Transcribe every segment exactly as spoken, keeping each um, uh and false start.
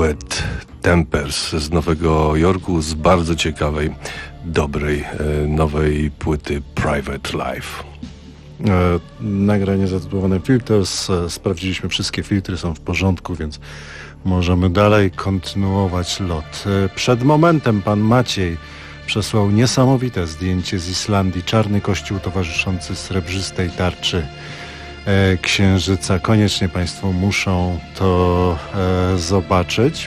duet Tempers z Nowego Jorku z bardzo ciekawej, dobrej, e, nowej płyty Private Life. E, nagranie zatytułowane Filters. E, sprawdziliśmy, wszystkie filtry są w porządku, więc możemy dalej kontynuować lot. E, przed momentem pan Maciej przesłał niesamowite zdjęcie z Islandii. Czarny kościół towarzyszący srebrzystej tarczy e, księżyca. Koniecznie państwo muszą to e, zobaczyć.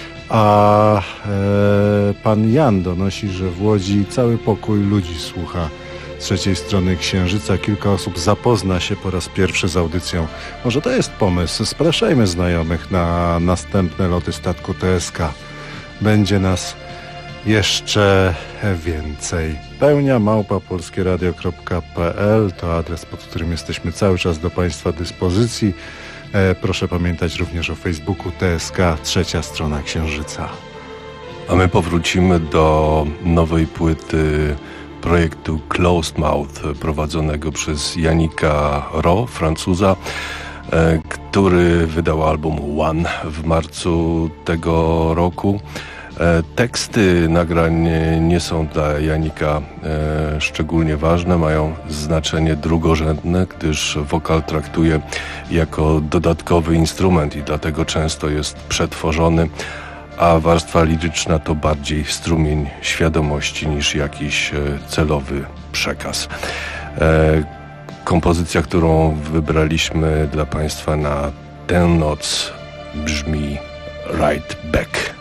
A e, pan Jan donosi, że w Łodzi cały pokój ludzi słucha trzeciej strony księżyca. Kilka osób zapozna się po raz pierwszy z audycją. Może to jest pomysł. Spraszajmy znajomych na następne loty statku T S K. Będzie nas jeszcze więcej. Pełnia małpa polskieradio kropka p l to adres, pod którym jesteśmy cały czas do państwa dyspozycji. E, proszę pamiętać również o Facebooku T S K, trzecia strona księżyca. A my powrócimy do nowej płyty projektu Closed Mouth prowadzonego przez Yannicka Rowe, Francuza, e, który wydał album One w marcu tego roku. E, teksty nagrań nie są dla Yannicka e, szczególnie ważne, mają znaczenie drugorzędne, gdyż wokal traktuje jako dodatkowy instrument i dlatego często jest przetworzony, a warstwa liryczna to bardziej strumień świadomości niż jakiś e, celowy przekaz. E, kompozycja, którą wybraliśmy dla państwa na tę noc, brzmi Right Back.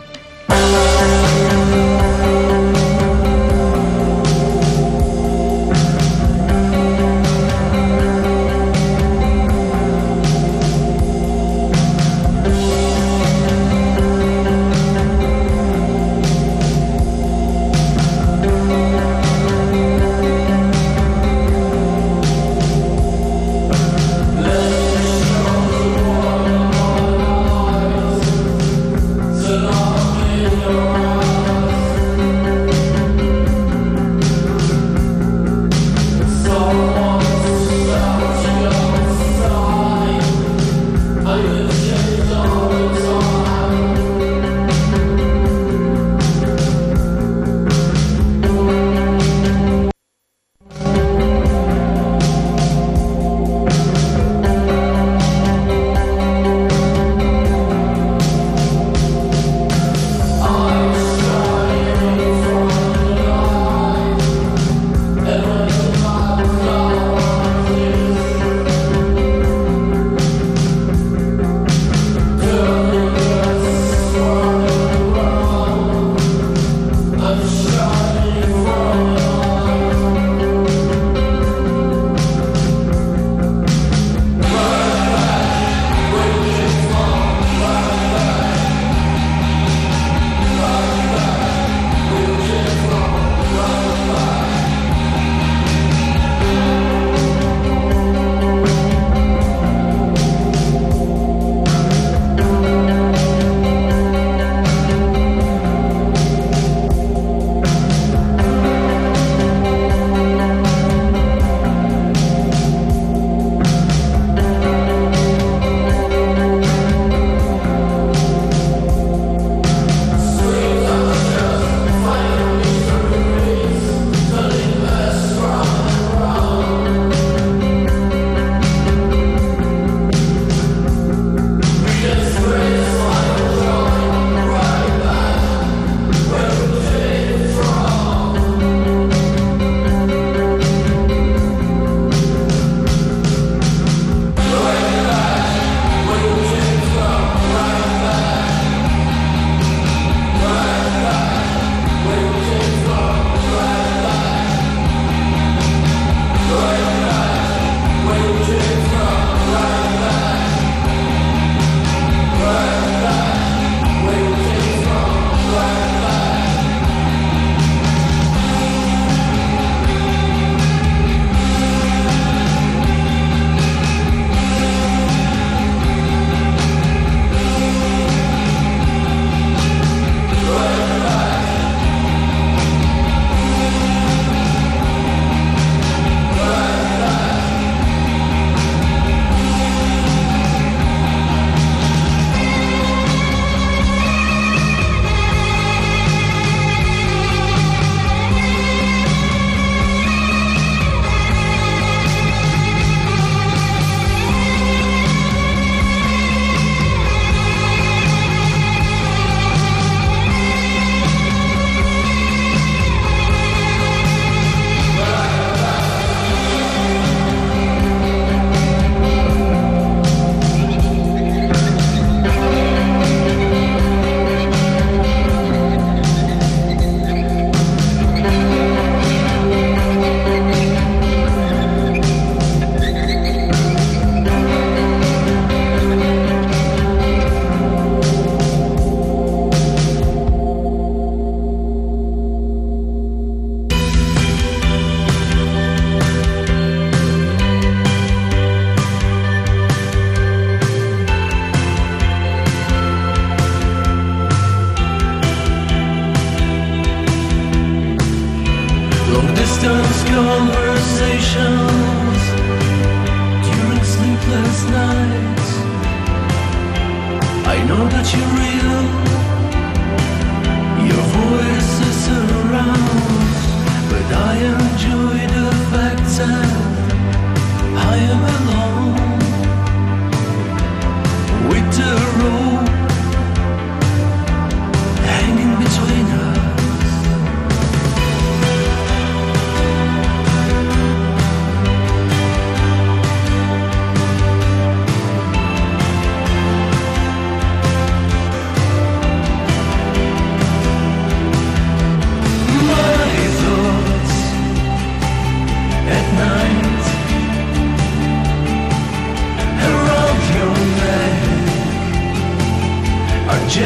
So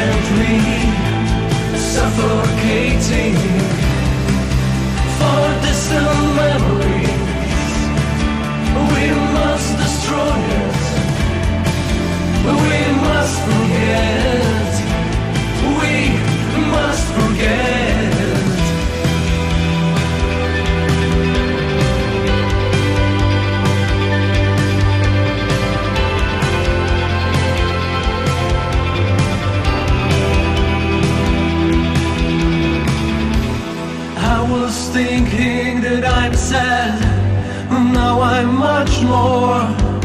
gently suffocating for distant memories. We must destroy it. We must forget. We must forget. I was thinking that I'm sad. Now I'm much more.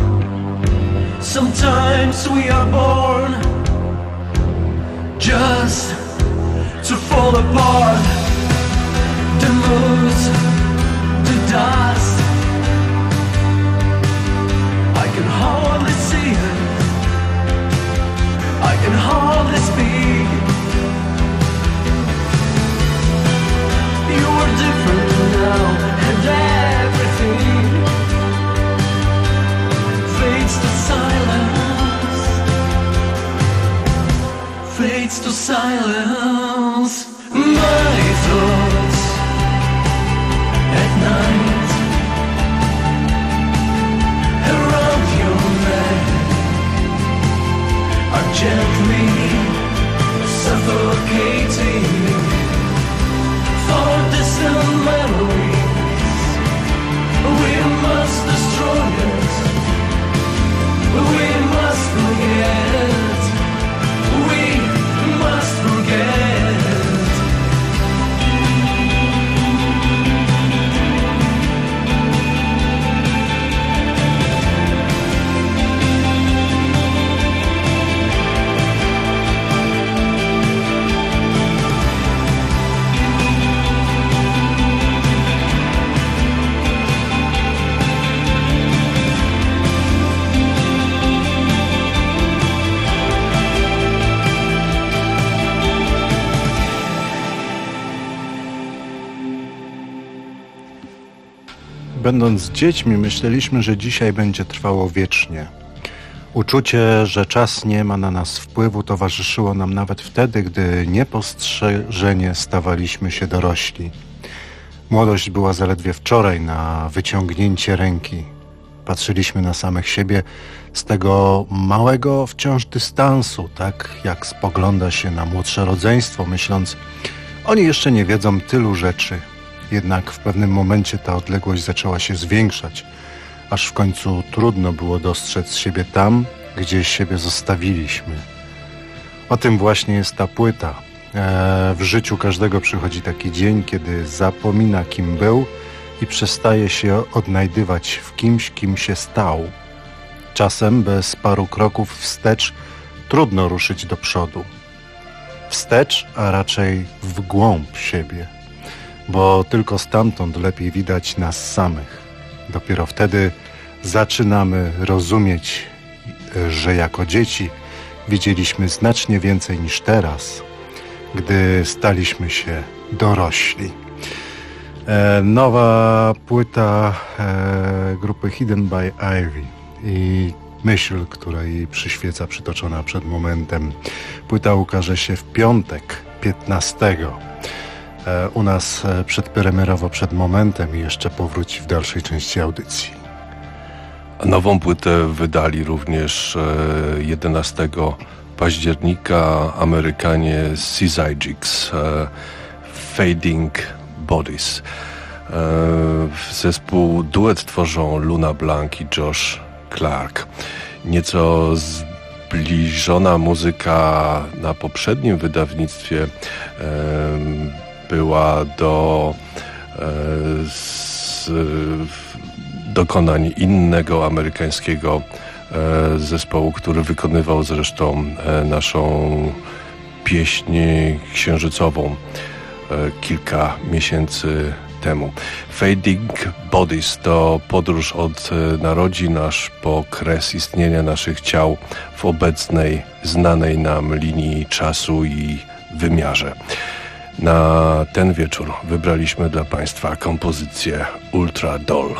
Sometimes we are born just to fall apart. The moods, the dust, I can hardly see it, I can hardly speak. You are different now, and everything fades to silence, fades to silence. My thoughts at night around your neck are gently suffocating for distant memories. We must destroy it. We must forget. We must forget. Będąc dziećmi, myśleliśmy, że dzisiaj będzie trwało wiecznie. Uczucie, że czas nie ma na nas wpływu, towarzyszyło nam nawet wtedy, gdy niepostrzeżenie stawaliśmy się dorośli. Młodość była zaledwie wczoraj na wyciągnięcie ręki. Patrzyliśmy na samych siebie z tego małego wciąż dystansu, tak jak spogląda się na młodsze rodzeństwo, myśląc, oni jeszcze nie wiedzą tylu rzeczy. Jednak w pewnym momencie ta odległość zaczęła się zwiększać, aż w końcu trudno było dostrzec siebie tam, gdzie siebie zostawiliśmy. O tym właśnie jest ta płyta. Eee, w życiu każdego przychodzi taki dzień, kiedy zapomina, kim był i przestaje się odnajdywać w kimś, kim się stał. Czasem bez paru kroków wstecz trudno ruszyć do przodu. Wstecz, a raczej w głąb siebie. Bo tylko stamtąd lepiej widać nas samych. Dopiero wtedy zaczynamy rozumieć, że jako dzieci widzieliśmy znacznie więcej niż teraz, gdy staliśmy się dorośli. E, nowa płyta e, grupy Hidden by Ivy i myśl, która jej przyświeca, przytoczona przed momentem. Płyta ukaże się w piątek, piętnastego. U nas przedpremierowo przed momentem i jeszcze powróci w dalszej części audycji. Nową płytę wydali również jedenastego października Amerykanie Syzygics, Fading Bodies. Zespół duet tworzą Luna Blanc i Josh Clark. Nieco zbliżona muzyka na poprzednim wydawnictwie była do e, z, dokonań innego amerykańskiego e, zespołu, który wykonywał zresztą e, naszą pieśń księżycową e, kilka miesięcy temu. Fading Bodies to podróż od narodzin aż po kres istnienia naszych ciał w obecnej, znanej nam linii czasu i wymiarze. Na ten wieczór wybraliśmy dla Państwa kompozycję Ultra Doll.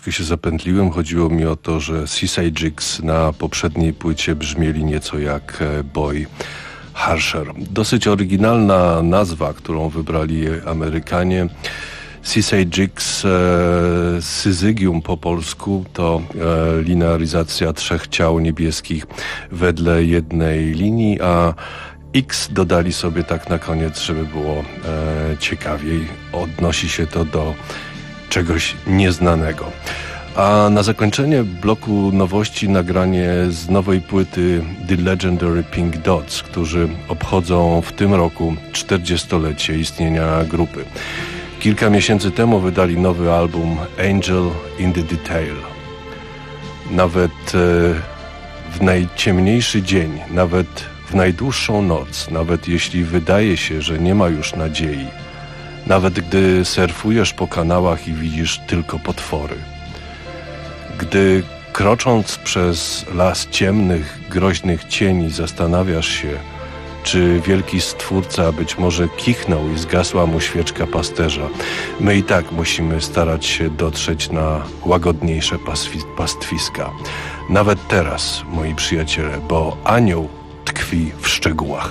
troszeczkę się zapętliłem. Chodziło mi o to, że Seaside Jigs na poprzedniej płycie brzmieli nieco jak Boy Harsher. Dosyć oryginalna nazwa, którą wybrali Amerykanie. Seaside Jigs, e, Syzygium po polsku, to e, linearyzacja trzech ciał niebieskich wedle jednej linii, a X dodali sobie tak na koniec, żeby było e, ciekawiej. Odnosi się to do czegoś nieznanego. A na zakończenie bloku nowości nagranie z nowej płyty The Legendary Pink Dots, którzy obchodzą w tym roku czterdziestolecie istnienia grupy. Kilka miesięcy temu wydali nowy album Angel in the Detail. Nawet e, w najciemniejszy dzień, nawet w najdłuższą noc, nawet jeśli wydaje się, że nie ma już nadziei, nawet gdy surfujesz po kanałach i widzisz tylko potwory, gdy krocząc przez las ciemnych, groźnych cieni zastanawiasz się, czy wielki Stwórca być może kichnął i zgasła mu świeczka pasterza, my i tak musimy starać się dotrzeć na łagodniejsze paswi- pastwiska. Nawet teraz, moi przyjaciele, bo anioł tkwi w szczegółach.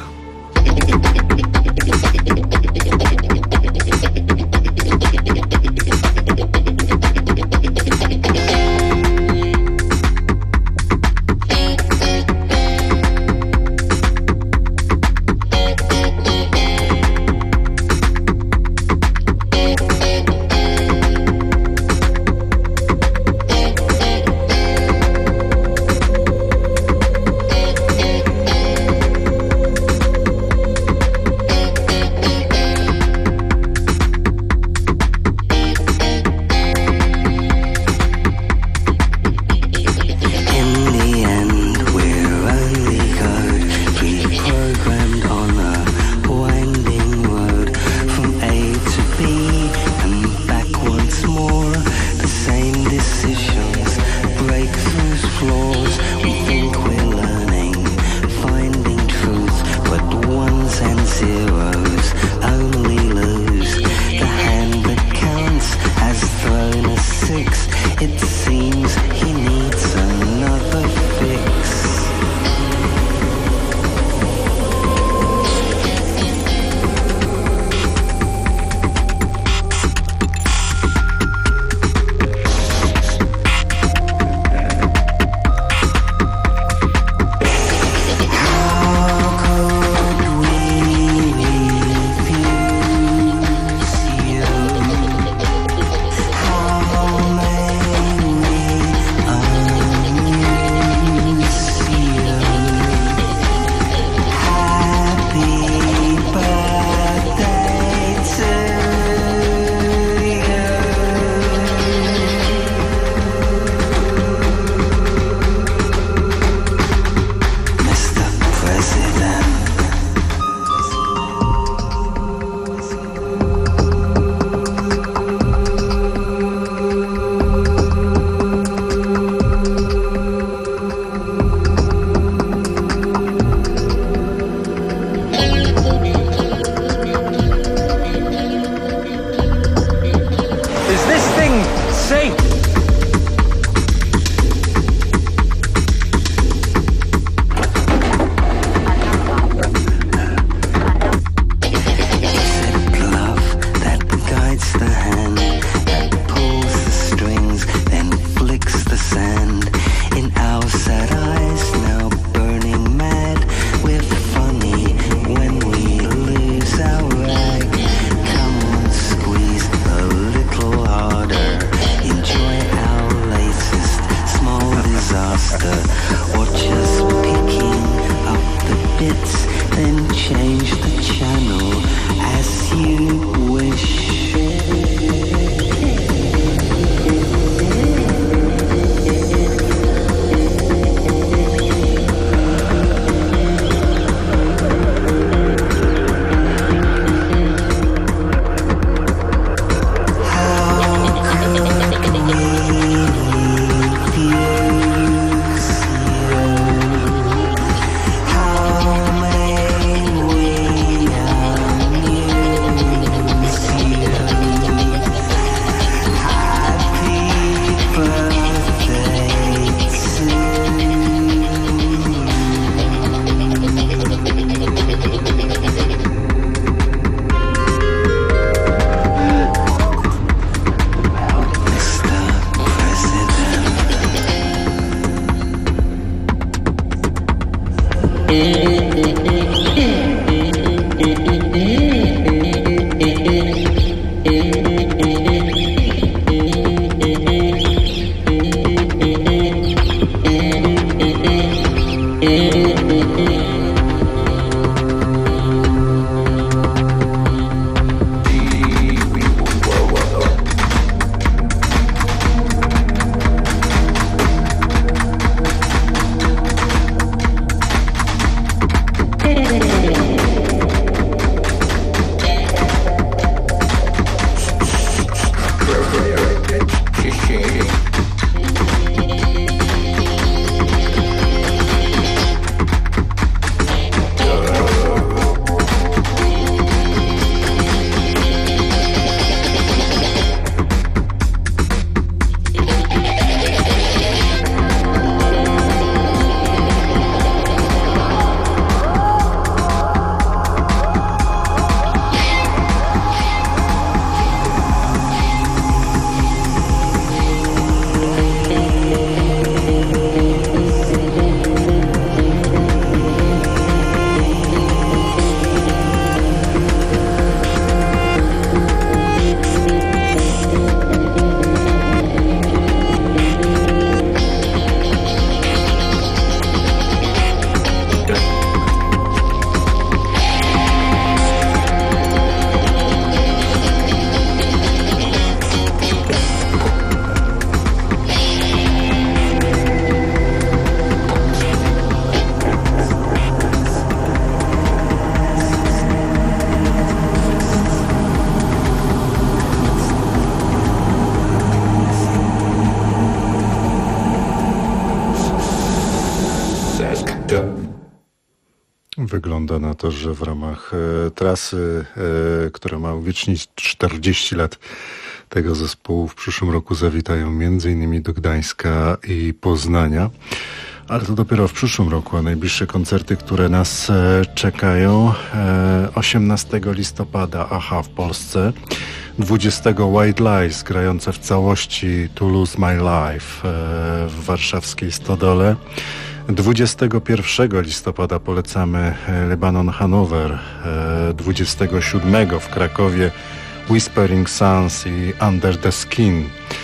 Wygląda na to, że w ramach e, trasy, e, która ma uwiecznić czterdzieści lat tego zespołu, w przyszłym roku zawitają między innymi do Gdańska i Poznania. Ale to dopiero w przyszłym roku, a najbliższe koncerty, które nas e, czekają, e, osiemnastego listopada Aha w Polsce, dwudziestego White Lies grające w całości To Lose My Life e, w warszawskiej Stodole, dwudziestego pierwszego listopada polecamy Lebanon Hanover, dwudziestego siódmego w Krakowie Whispering Suns i Under the Skin.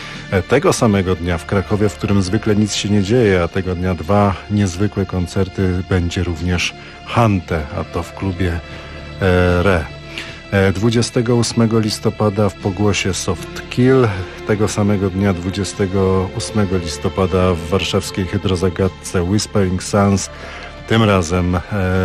Tego samego dnia w Krakowie, w którym zwykle nic się nie dzieje, a tego dnia dwa niezwykłe koncerty, będzie również Hante, a to w klubie Re. dwudziestego ósmego listopada w Pogłosie Soft Kill, tego samego dnia dwudziestego ósmego listopada w warszawskiej Hydrozagadce Whispering Suns. Tym razem e,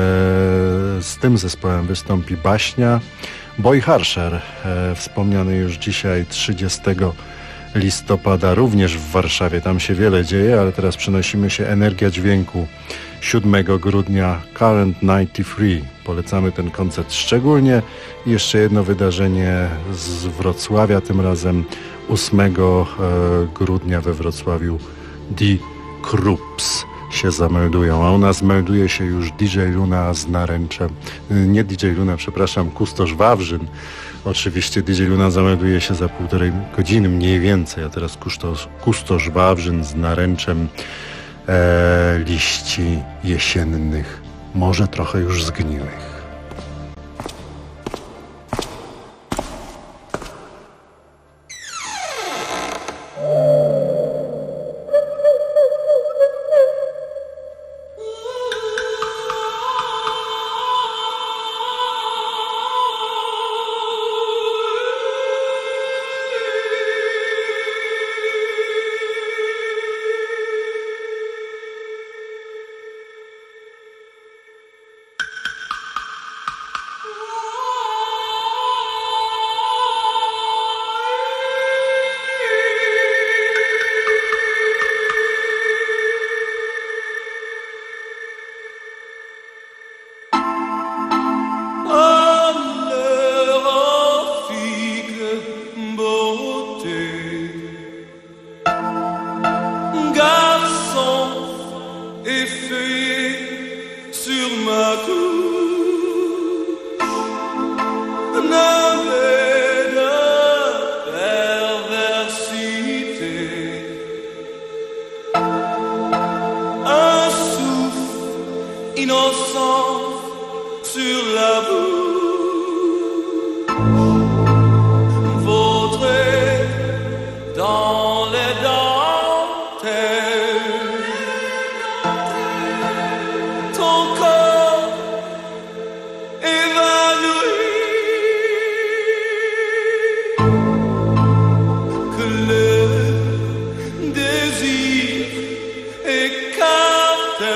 z tym zespołem wystąpi Baśnia. Boy Harsher, e, wspomniany już dzisiaj trzydziestego listopada, również w Warszawie. Tam się wiele dzieje, ale teraz przenosimy się Energia Dźwięku. siódmego grudnia Current dziewięćdziesiąt trzy. Polecamy ten koncert szczególnie. I jeszcze jedno wydarzenie z Wrocławia, tym razem ósmego grudnia we Wrocławiu The Krups się zameldują, a u nas melduje się już D J Luna z naręczem, nie D J Luna, przepraszam, Kustosz Wawrzyn. Oczywiście D J Luna zamelduje się za półtorej godziny, mniej więcej, a teraz Kustosz, Kustosz Wawrzyn z naręczem e, liści jesiennych, może trochę już zgniłych. Innocent chance sur la bouche, vautré dans les dentelles, ton corps évanoui, que le désir écarte.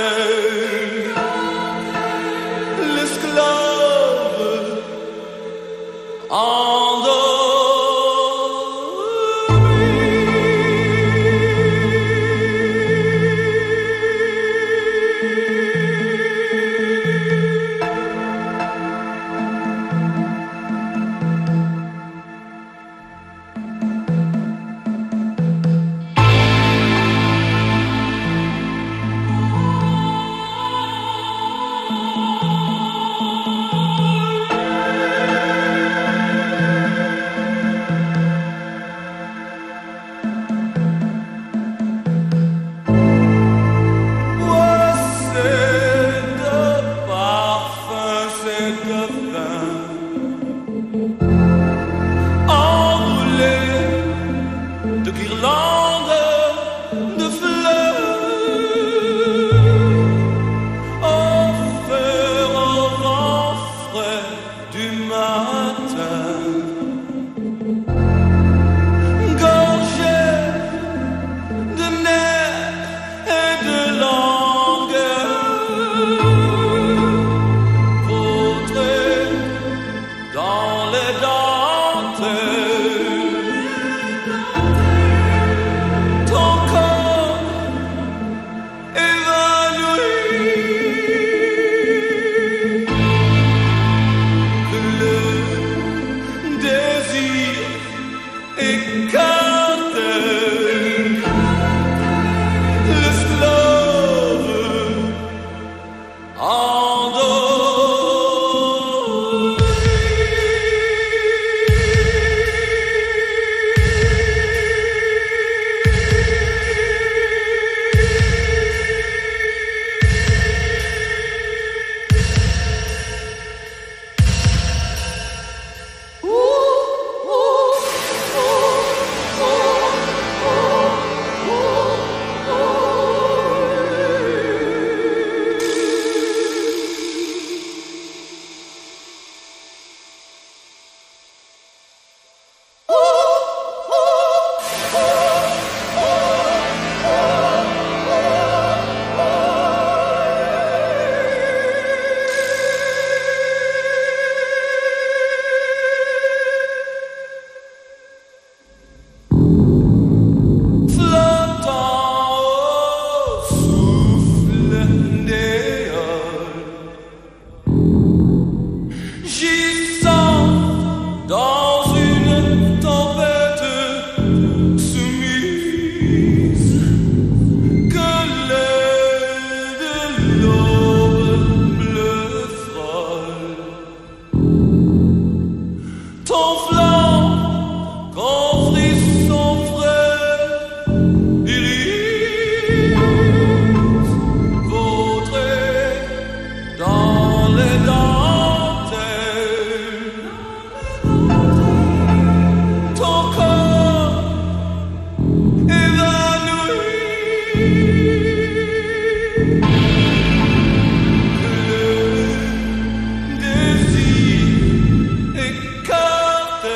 Écarté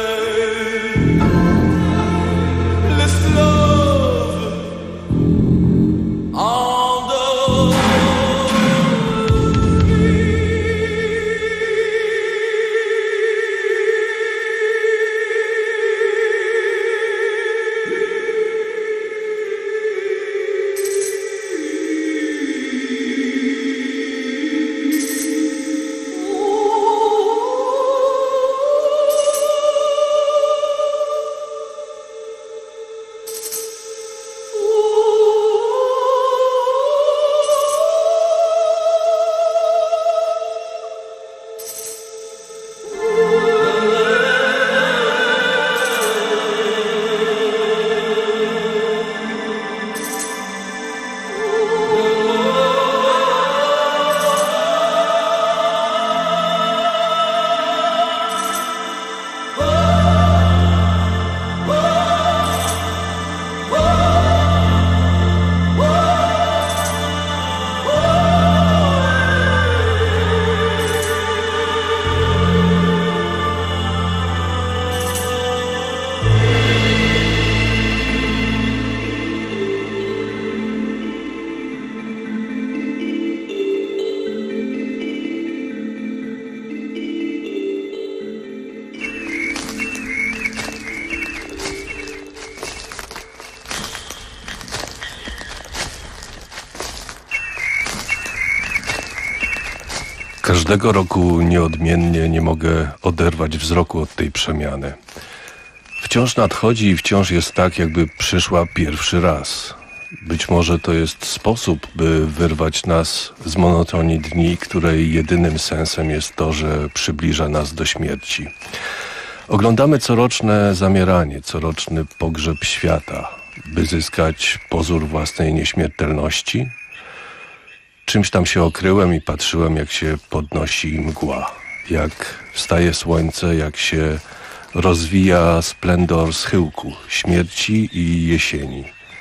Każdego roku nieodmiennie nie mogę oderwać wzroku od tej przemiany. Wciąż nadchodzi i wciąż jest tak, jakby przyszła pierwszy raz. Być może to jest sposób, by wyrwać nas z monotonii dni, której jedynym sensem jest to, że przybliża nas do śmierci. Oglądamy coroczne zamieranie, coroczny pogrzeb świata, by zyskać pozór własnej nieśmiertelności. Czymś tam się okryłem i patrzyłem, jak się podnosi mgła, jak wstaje słońce, jak się rozwija splendor schyłku, śmierci i jesieni.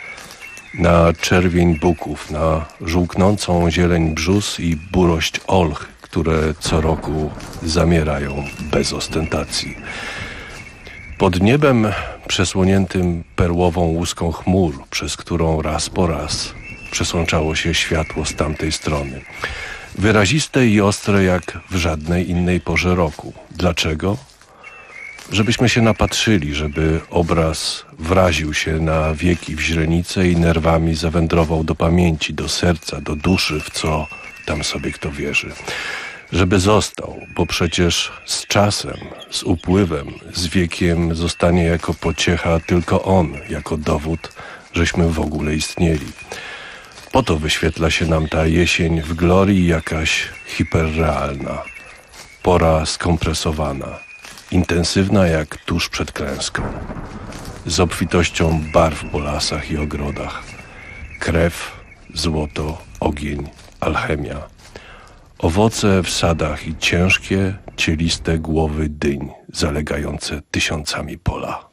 Na czerwień buków, na żółknącą zieleń brzus i burość olch, które co roku zamierają bez ostentacji. Pod niebem przesłoniętym perłową łuską chmur, przez którą raz po raz przesączało się światło z tamtej strony. Wyraziste i ostre jak w żadnej innej porze roku. Dlaczego? Żebyśmy się napatrzyli, żeby obraz wraził się na wieki w źrenice i nerwami zawędrował do pamięci, do serca, do duszy, w co tam sobie kto wierzy. Żeby został, bo przecież z czasem, z upływem, z wiekiem zostanie jako pociecha tylko on, jako dowód, żeśmy w ogóle istnieli. Po to wyświetla się nam ta jesień w glorii jakaś hiperrealna, pora skompresowana, intensywna jak tuż przed klęską, z obfitością barw po lasach i ogrodach, krew, złoto, ogień, alchemia, owoce w sadach i ciężkie, cieliste głowy dyń zalegające tysiącami pola.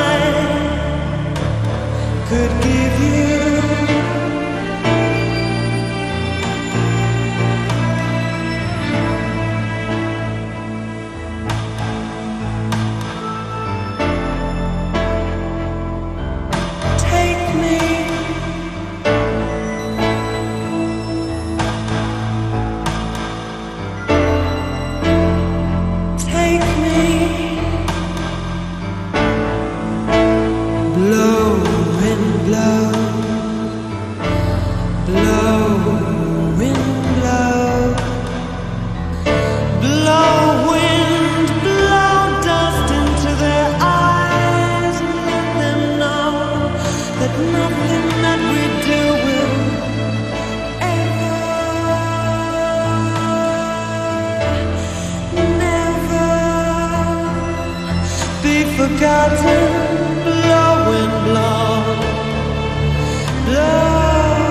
Could give you scattered, blowing blood. Blood.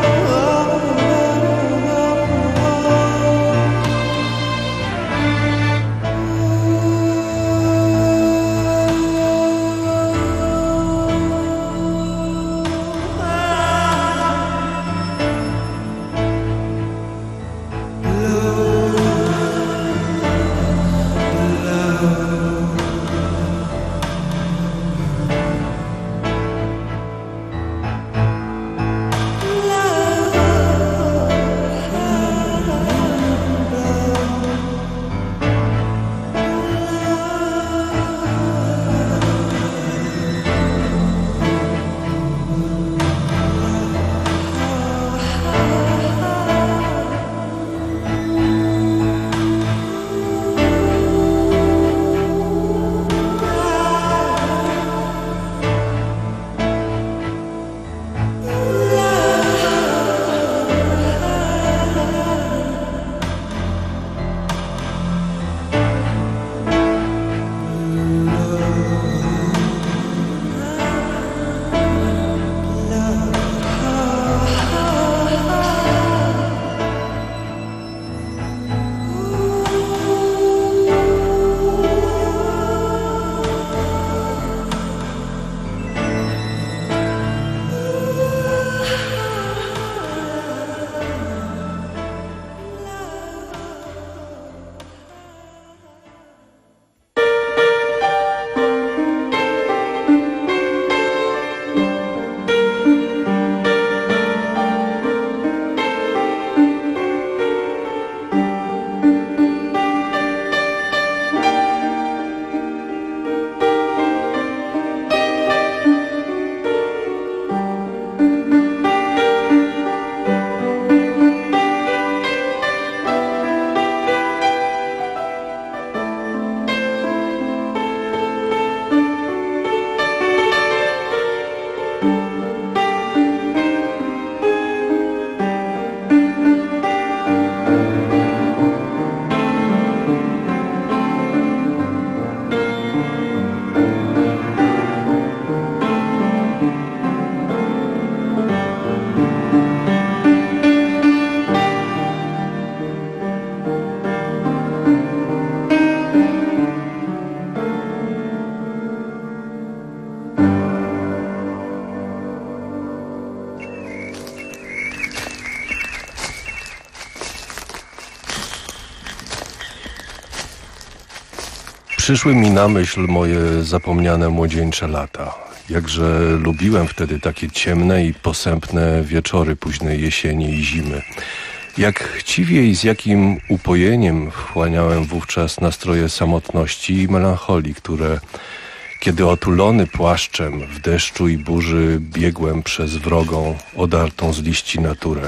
Przyszły mi na myśl moje zapomniane młodzieńcze lata. Jakże lubiłem wtedy takie ciemne i posępne wieczory późnej jesieni i zimy. Jak chciwie i z jakim upojeniem wchłaniałem wówczas nastroje samotności i melancholii, które, kiedy otulony płaszczem w deszczu i burzy biegłem przez wrogą, odartą z liści naturę.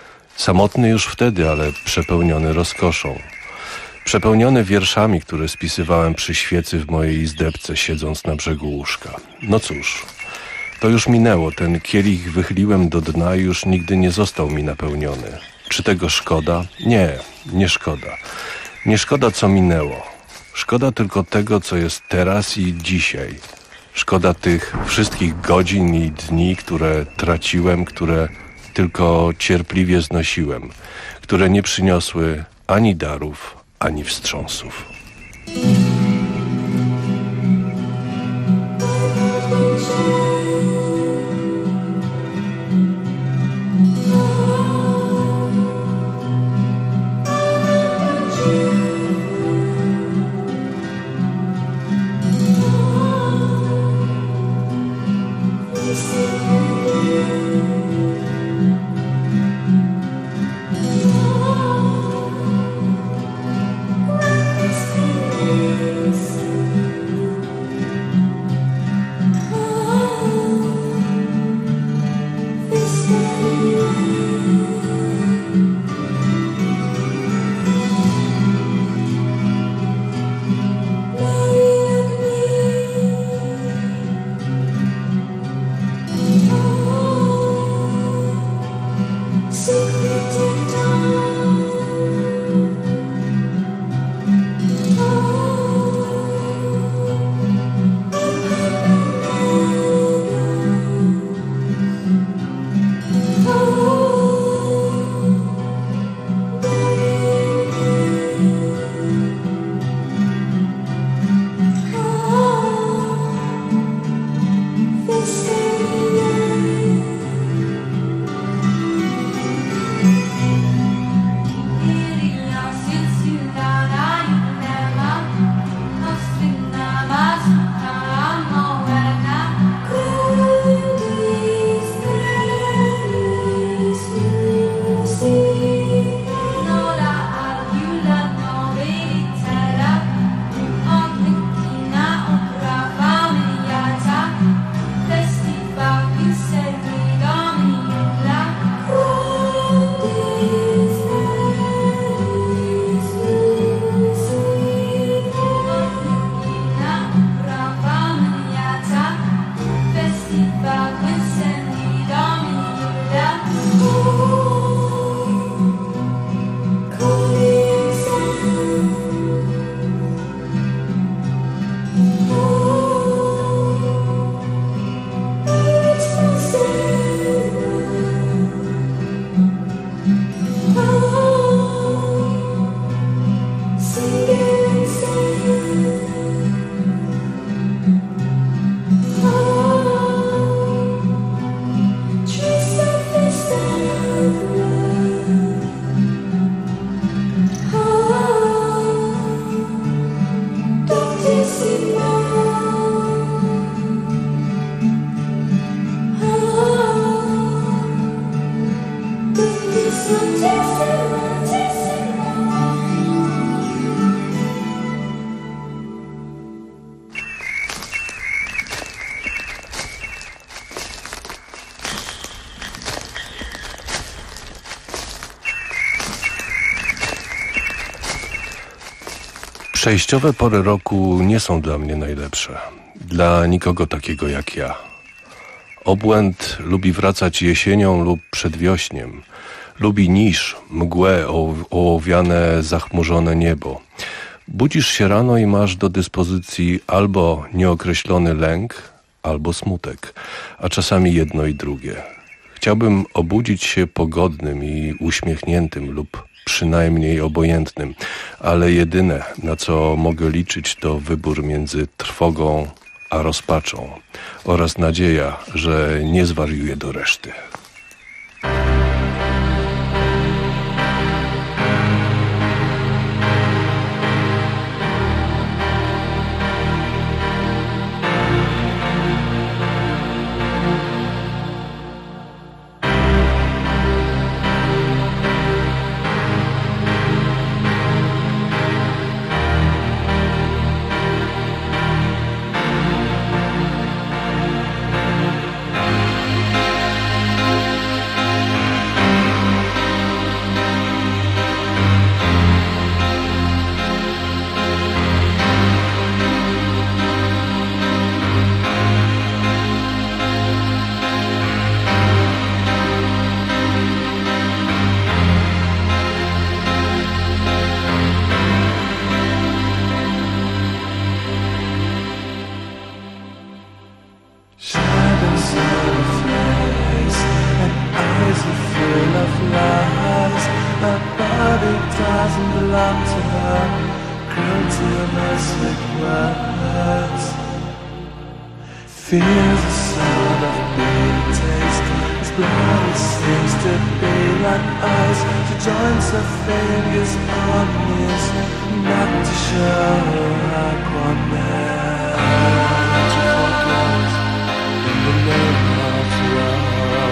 Samotny już wtedy, ale przepełniony rozkoszą. Przepełniony wierszami, które spisywałem przy świecy w mojej izdebce, siedząc na brzegu łóżka. No cóż, to już minęło. Ten kielich wychyliłem do dna i już nigdy nie został mi napełniony. Czy tego szkoda? Nie, nie szkoda. Nie szkoda, co minęło. Szkoda tylko tego, co jest teraz i dzisiaj. Szkoda tych wszystkich godzin i dni, które traciłem, które tylko cierpliwie znosiłem, które nie przyniosły ani darów, ani wstrząsów. This Przejściowe pory roku nie są dla mnie najlepsze. Dla nikogo takiego jak ja. Obłęd lubi wracać jesienią lub przedwiośniem. Lubi niż, mgłę, ołowiane, zachmurzone niebo. Budzisz się rano i masz do dyspozycji albo nieokreślony lęk, albo smutek, a czasami jedno i drugie. Chciałbym obudzić się pogodnym i uśmiechniętym lub przynajmniej obojętnym, ale jedyne, na co mogę liczyć, to wybór między trwogą a rozpaczą oraz nadzieja, że nie zwariuję do reszty. Feels the sound of bitter taste. His blood seems to be like ice. She joins the fingers on his not to show like one man. To forget in the name of love.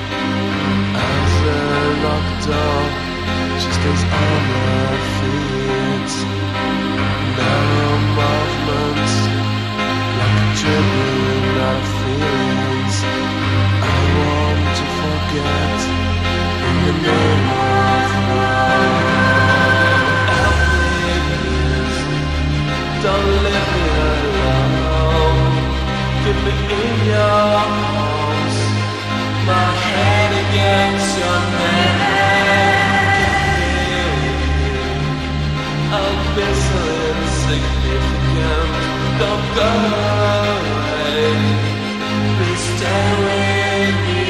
As a locked door, she stays on her feet. Narrow movements, like a dribbling out of feelings. I want to forget in the name of love. Help me, please. Don't leave me alone. Keep me in your arms. My head against your neck. I'll be so insignificant. Don't go away. Please stay with me.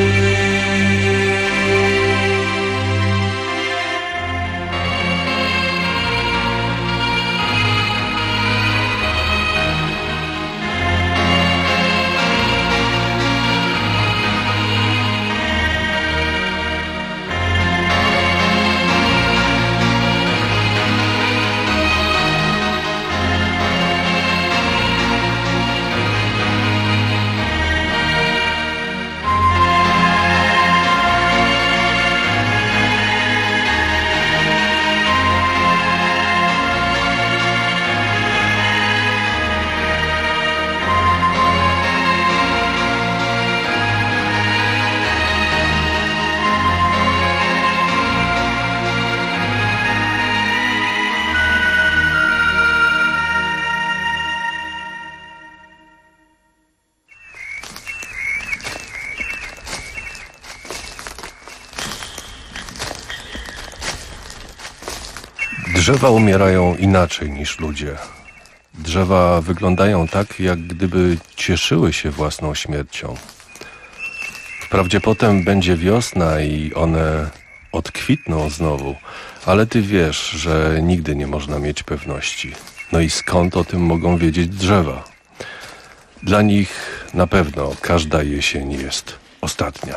Drzewa umierają inaczej niż ludzie. Drzewa wyglądają tak, jak gdyby cieszyły się własną śmiercią. Wprawdzie potem będzie wiosna i one odkwitną znowu, ale ty wiesz, że nigdy nie można mieć pewności. No i skąd o tym mogą wiedzieć drzewa? Dla nich na pewno każda jesień jest ostatnia.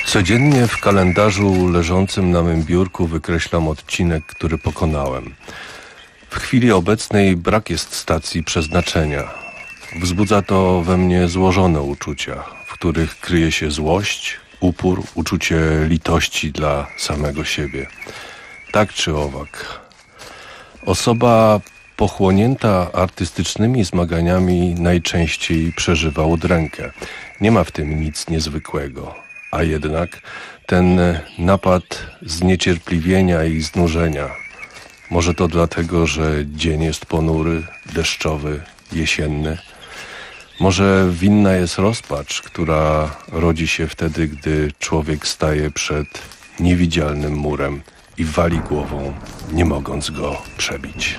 Codziennie w kalendarzu leżącym na mym biurku wykreślam odcinek, który pokonałem. W chwili obecnej brak jest stacji przeznaczenia. Wzbudza to we mnie złożone uczucia, w których kryje się złość, upór, uczucie litości dla samego siebie. Tak czy owak. Osoba pochłonięta artystycznymi zmaganiami najczęściej przeżywa udrękę. Nie ma w tym nic niezwykłego. A jednak ten napad zniecierpliwienia i znużenia, może to dlatego, że dzień jest ponury, deszczowy, jesienny. Może winna jest rozpacz, która rodzi się wtedy, gdy człowiek staje przed niewidzialnym murem i wali głową, nie mogąc go przebić.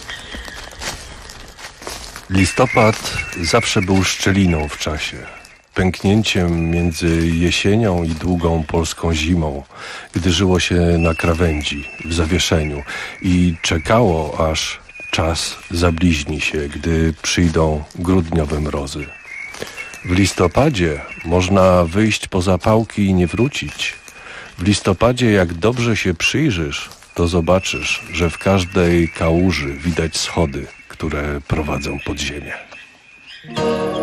Listopad zawsze był szczeliną w czasie. pęknięciem między jesienią i długą polską zimą, gdy żyło się na krawędzi, w zawieszeniu i czekało, aż czas zabliźni się, gdy przyjdą grudniowe mrozy. W listopadzie można wyjść poza pałki i nie wrócić. W listopadzie, jak dobrze się przyjrzysz, to zobaczysz, że w każdej kałuży widać schody, które prowadzą pod ziemię.